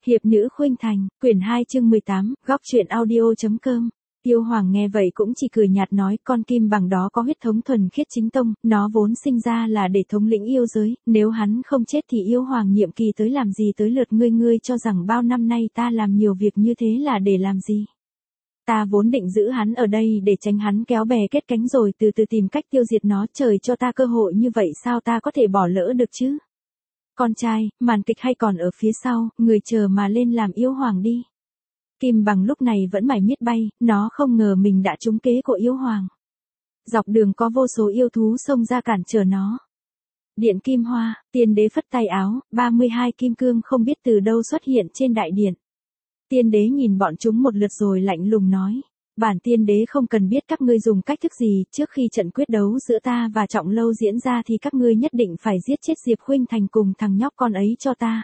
Hiệp nữ khuynh thành, quyển 2 chương 18, góc truyện audio.com. Yêu Hoàng nghe vậy cũng chỉ cười nhạt nói, con kim bằng đó có huyết thống thuần khiết chính tông, nó vốn sinh ra là để thống lĩnh yêu giới, nếu hắn không chết thì Yêu Hoàng nhiệm kỳ tới làm gì tới lượt ngươi cho rằng bao năm nay ta làm nhiều việc như thế là để làm gì? Ta vốn định giữ hắn ở đây để tránh hắn kéo bè kết cánh rồi từ từ tìm cách tiêu diệt nó, trời cho ta cơ hội như vậy sao ta có thể bỏ lỡ được chứ? Con trai, màn kịch hay còn ở phía sau, người chờ mà lên làm Yêu Hoàng đi. Kim bằng lúc này vẫn mải miết bay, nó không ngờ mình đã trúng kế của Yêu Hoàng. Dọc đường có vô số yêu thú xông ra cản trở nó. Điện Kim Hoa, tiên đế phất tay áo, 32 kim cương không biết từ đâu xuất hiện trên đại điện. Tiên đế nhìn bọn chúng một lượt rồi lạnh lùng nói. Bản tiên đế không cần biết các ngươi dùng cách thức gì, trước khi trận quyết đấu giữa ta và Trọng Lâu diễn ra thì các ngươi nhất định phải giết chết Diệp Khuynh Thành cùng thằng nhóc con ấy cho ta.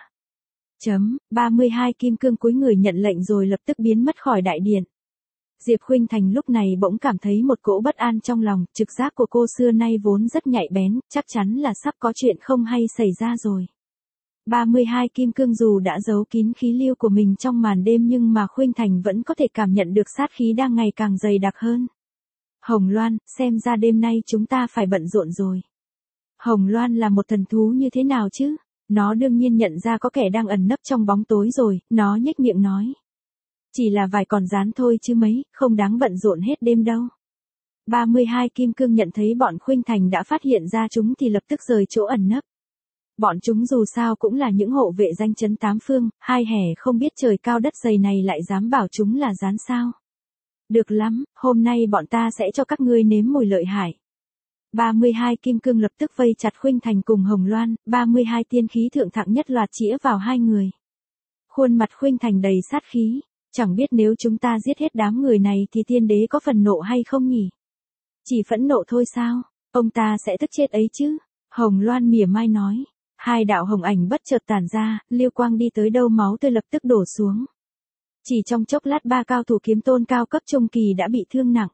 32 kim cương cúi người nhận lệnh rồi lập tức biến mất khỏi đại điện. Diệp Khuynh Thành lúc này bỗng cảm thấy một cỗ bất an trong lòng, trực giác của cô xưa nay vốn rất nhạy bén, chắc chắn là sắp có chuyện không hay xảy ra rồi. 32 kim cương dù đã giấu kín khí lưu của mình trong màn đêm nhưng mà Khuynh Thành vẫn có thể cảm nhận được sát khí đang ngày càng dày đặc hơn. Hồng Loan, xem ra đêm nay chúng ta phải bận rộn rồi. Hồng Loan là một thần thú như thế nào chứ? Nó đương nhiên nhận ra có kẻ đang ẩn nấp trong bóng tối rồi, nó nhếch miệng nói. Chỉ là vài con rán thôi chứ mấy, không đáng bận rộn hết đêm đâu. 32 kim cương nhận thấy bọn Khuynh Thành đã phát hiện ra chúng thì lập tức rời chỗ ẩn nấp. Bọn chúng dù sao cũng là những hộ vệ danh chấn tám phương, hai hẻ không biết trời cao đất dày này lại dám bảo chúng là rán sao. Được lắm, hôm nay bọn ta sẽ cho các ngươi nếm mùi lợi hại. 32 kim cương lập tức vây chặt Khuynh Thành cùng Hồng Loan, 32 tiên khí thượng thặng nhất loạt chĩa vào hai người. Khuôn mặt Khuynh Thành đầy sát khí, chẳng biết nếu chúng ta giết hết đám người này thì tiên đế có phần nộ hay không nhỉ? Chỉ phẫn nộ thôi sao, ông ta sẽ tức chết ấy chứ, Hồng Loan mỉa mai nói. Hai đạo hồng ảnh bất chợt tản ra, Liêu Quang đi tới đâu máu tươi lập tức đổ xuống. Chỉ trong chốc lát ba cao thủ kiếm tôn cao cấp trung kỳ đã bị thương nặng.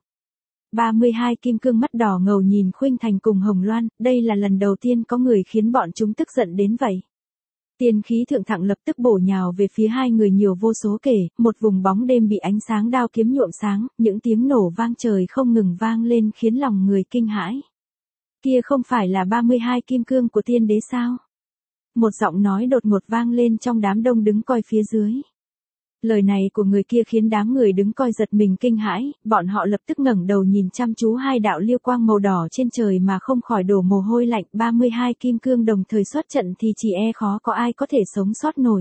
32 kim cương mắt đỏ ngầu nhìn Khuynh Thành cùng Hồng Loan, đây là lần đầu tiên có người khiến bọn chúng tức giận đến vậy. Tiên khí thượng thặng lập tức bổ nhào về phía hai người nhiều vô số kể, một vùng bóng đêm bị ánh sáng đao kiếm nhuộm sáng, những tiếng nổ vang trời không ngừng vang lên khiến lòng người kinh hãi. Kia không phải là 32 kim cương của tiên đế sao? Một giọng nói đột ngột vang lên trong đám đông đứng coi phía dưới. Lời này của người kia khiến đám người đứng coi giật mình kinh hãi, bọn họ lập tức ngẩng đầu nhìn chăm chú hai đạo liêu quang màu đỏ trên trời mà không khỏi đổ mồ hôi lạnh. 32 kim cương đồng thời xuất trận thì chỉ e khó có ai có thể sống sót nổi.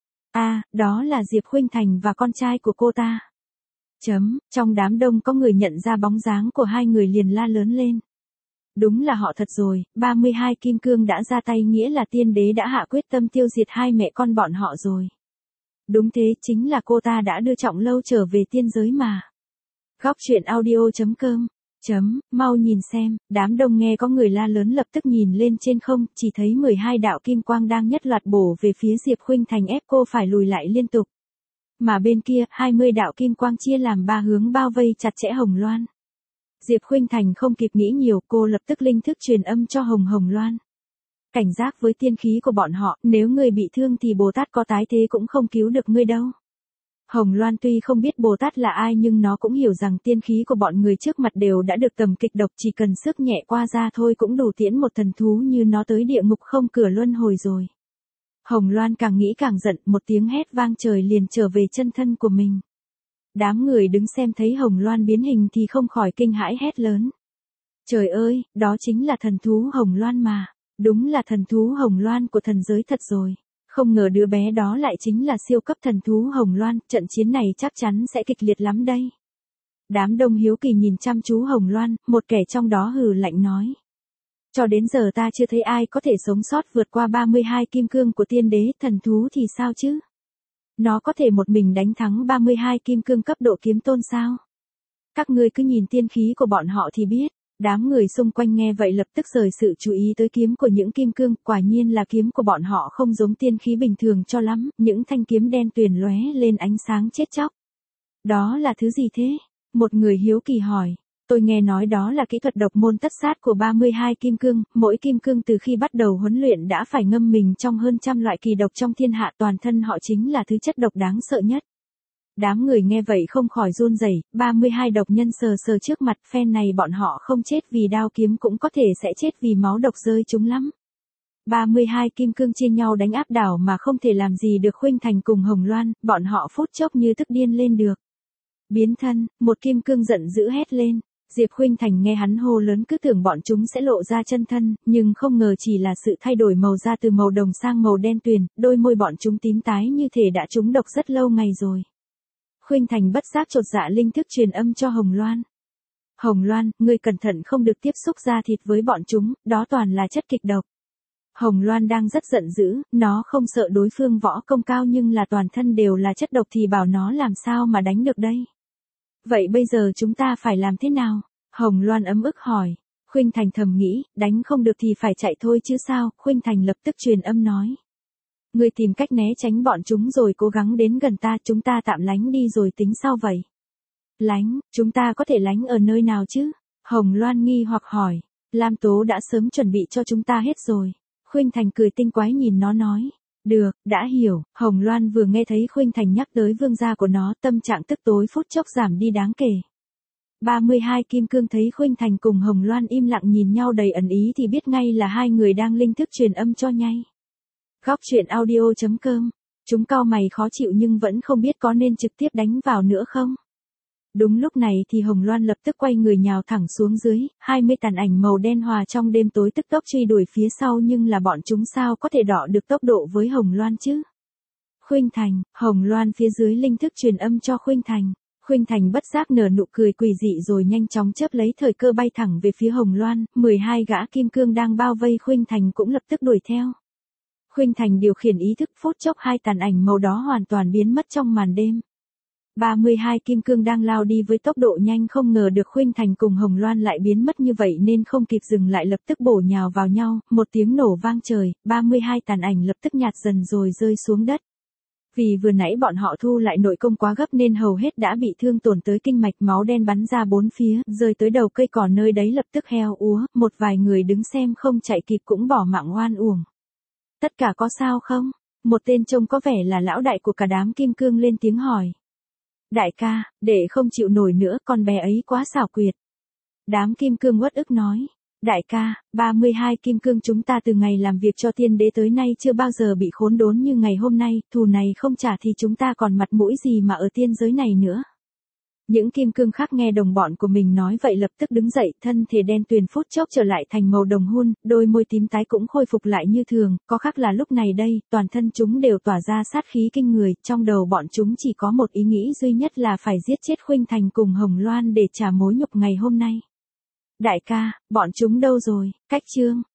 Đó là Diệp Khuynh Thành và con trai của cô ta. Trong đám đông có người nhận ra bóng dáng của hai người liền la lớn lên. Đúng là họ thật rồi, 32 kim cương đã ra tay nghĩa là tiên đế đã hạ quyết tâm tiêu diệt hai mẹ con bọn họ rồi. Đúng thế, chính là cô ta đã đưa Trọng Lâu trở về tiên giới mà. Góc truyện audio.com. Mau nhìn xem, đám đông nghe có người la lớn lập tức nhìn lên trên không, chỉ thấy 12 đạo kim quang đang nhất loạt bổ về phía Diệp Khuynh Thành ép cô phải lùi lại liên tục. Mà bên kia, 20 đạo kim quang chia làm ba hướng bao vây chặt chẽ Hồng Loan. Diệp Khuynh Thành không kịp nghĩ nhiều, cô lập tức linh thức truyền âm cho Hồng Loan. Cảnh giác với tiên khí của bọn họ, nếu người bị thương thì Bồ Tát có tái thế cũng không cứu được ngươi đâu. Hồng Loan tuy không biết Bồ Tát là ai nhưng nó cũng hiểu rằng tiên khí của bọn người trước mặt đều đã được tầm kịch độc, chỉ cần sức nhẹ qua da thôi cũng đủ tiễn một thần thú như nó tới địa ngục không cửa luân hồi rồi. Hồng Loan càng nghĩ càng giận, một tiếng hét vang trời liền trở về chân thân của mình. Đám người đứng xem thấy Hồng Loan biến hình thì không khỏi kinh hãi hét lớn. Trời ơi, đó chính là thần thú Hồng Loan mà. Đúng là thần thú Hồng Loan của thần giới thật rồi. Không ngờ đứa bé đó lại chính là siêu cấp thần thú Hồng Loan, trận chiến này chắc chắn sẽ kịch liệt lắm đây. Đám đông hiếu kỳ nhìn chăm chú Hồng Loan, một kẻ trong đó hừ lạnh nói. Cho đến giờ ta chưa thấy ai có thể sống sót vượt qua 32 kim cương của tiên đế, thần thú thì sao chứ? Nó có thể một mình đánh thắng 32 kim cương cấp độ kiếm tôn sao? Các ngươi cứ nhìn tiên khí của bọn họ thì biết. Đám người xung quanh nghe vậy lập tức rời sự chú ý tới kiếm của những kim cương, quả nhiên là kiếm của bọn họ không giống tiên khí bình thường cho lắm, những thanh kiếm đen tuyền lóe lên ánh sáng chết chóc. Đó là thứ gì thế? Một người hiếu kỳ hỏi. Tôi nghe nói đó là kỹ thuật độc môn tất sát của 32 kim cương, mỗi kim cương từ khi bắt đầu huấn luyện đã phải ngâm mình trong hơn trăm loại kỳ độc trong thiên hạ, toàn thân họ chính là thứ chất độc đáng sợ nhất. Đám người nghe vậy không khỏi run rẩy, 32 độc nhân sờ sờ trước mặt, phen này bọn họ không chết vì đao kiếm cũng có thể sẽ chết vì máu độc rơi chúng lắm. 32 kim cương chia nhau đánh áp đảo mà không thể làm gì được Khuynh Thành cùng Hồng Loan, bọn họ phút chốc như tức điên lên được. Biến thân, một kim cương giận dữ hét lên. Diệp Khuynh Thành nghe hắn hô lớn cứ tưởng bọn chúng sẽ lộ ra chân thân, nhưng không ngờ chỉ là sự thay đổi màu da từ màu đồng sang màu đen tuyền, đôi môi bọn chúng tím tái như thể đã trúng độc rất lâu ngày rồi. Khuynh Thành bất giác chột dạ linh thức truyền âm cho Hồng Loan. Hồng Loan, ngươi cẩn thận không được tiếp xúc da thịt với bọn chúng, đó toàn là chất kịch độc. Hồng Loan đang rất giận dữ, nó không sợ đối phương võ công cao nhưng là toàn thân đều là chất độc thì bảo nó làm sao mà đánh được đây. Vậy bây giờ chúng ta phải làm thế nào? Hồng Loan ấm ức hỏi. Khuynh Thành thầm nghĩ, đánh không được thì phải chạy thôi chứ sao. Khuynh Thành lập tức truyền âm nói. Ngươi tìm cách né tránh bọn chúng rồi cố gắng đến gần ta, chúng ta tạm lánh đi rồi tính sau vậy. Lánh, chúng ta có thể lánh ở nơi nào chứ? Hồng Loan nghi hoặc hỏi. Lam Tố đã sớm chuẩn bị cho chúng ta hết rồi. Khuynh Thành cười tinh quái nhìn nó nói. Được, đã hiểu. Hồng Loan vừa nghe thấy Khuynh Thành nhắc tới vương gia của nó, tâm trạng tức tối phút chốc giảm đi đáng kể. 32 kim cương thấy Khuynh Thành cùng Hồng Loan im lặng nhìn nhau đầy ẩn ý thì biết ngay là hai người đang linh thức truyền âm cho nhau. Góc truyện audio.com. Chúng cau mày khó chịu nhưng vẫn không biết có nên trực tiếp đánh vào nữa không. Đúng lúc này thì Hồng Loan lập tức quay người nhào thẳng xuống dưới, 20 tàn ảnh màu đen hòa trong đêm tối tức tốc truy đuổi phía sau, nhưng là bọn chúng sao có thể đọ được tốc độ với Hồng Loan chứ. Khuynh Thành, Hồng Loan phía dưới linh thức truyền âm cho Khuynh Thành. Khuynh Thành bất giác nở nụ cười quỷ dị rồi nhanh chóng chớp lấy thời cơ bay thẳng về phía Hồng Loan, 12 gã kim cương đang bao vây Khuynh Thành cũng lập tức đuổi theo. Khuynh Thành điều khiển ý thức, phút chốc hai tàn ảnh màu đó hoàn toàn biến mất trong màn đêm. 32 kim cương đang lao đi với tốc độ nhanh, không ngờ được Khuynh Thành cùng Hồng Loan lại biến mất như vậy nên không kịp dừng lại lập tức bổ nhào vào nhau, một tiếng nổ vang trời, 32 tàn ảnh lập tức nhạt dần rồi rơi xuống đất. Vì vừa nãy bọn họ thu lại nội công quá gấp nên hầu hết đã bị thương tổn tới kinh mạch, máu đen bắn ra bốn phía, rơi tới đầu cây cỏ nơi đấy lập tức heo úa, một vài người đứng xem không chạy kịp cũng bỏ mạng oan uổng. Tất cả có sao không? Một tên trông có vẻ là lão đại của cả đám kim cương lên tiếng hỏi. Đại ca, đệ không chịu nổi nữa, con bé ấy quá xảo quyệt. Đám kim cương uất ức nói. Đại ca, 32 kim cương chúng ta từ ngày làm việc cho tiên đế tới nay chưa bao giờ bị khốn đốn như ngày hôm nay, thù này không trả thì chúng ta còn mặt mũi gì mà ở tiên giới này nữa. Những kim cương khác nghe đồng bọn của mình nói vậy lập tức đứng dậy, thân thể đen tuyền phút chốc trở lại thành màu đồng hun, đôi môi tím tái cũng khôi phục lại như thường, có khác là lúc này đây, toàn thân chúng đều tỏa ra sát khí kinh người, trong đầu bọn chúng chỉ có một ý nghĩ duy nhất là phải giết chết Khuynh Thành cùng Hồng Loan để trả mối nhục ngày hôm nay. Đại ca, bọn chúng đâu rồi? Cách chương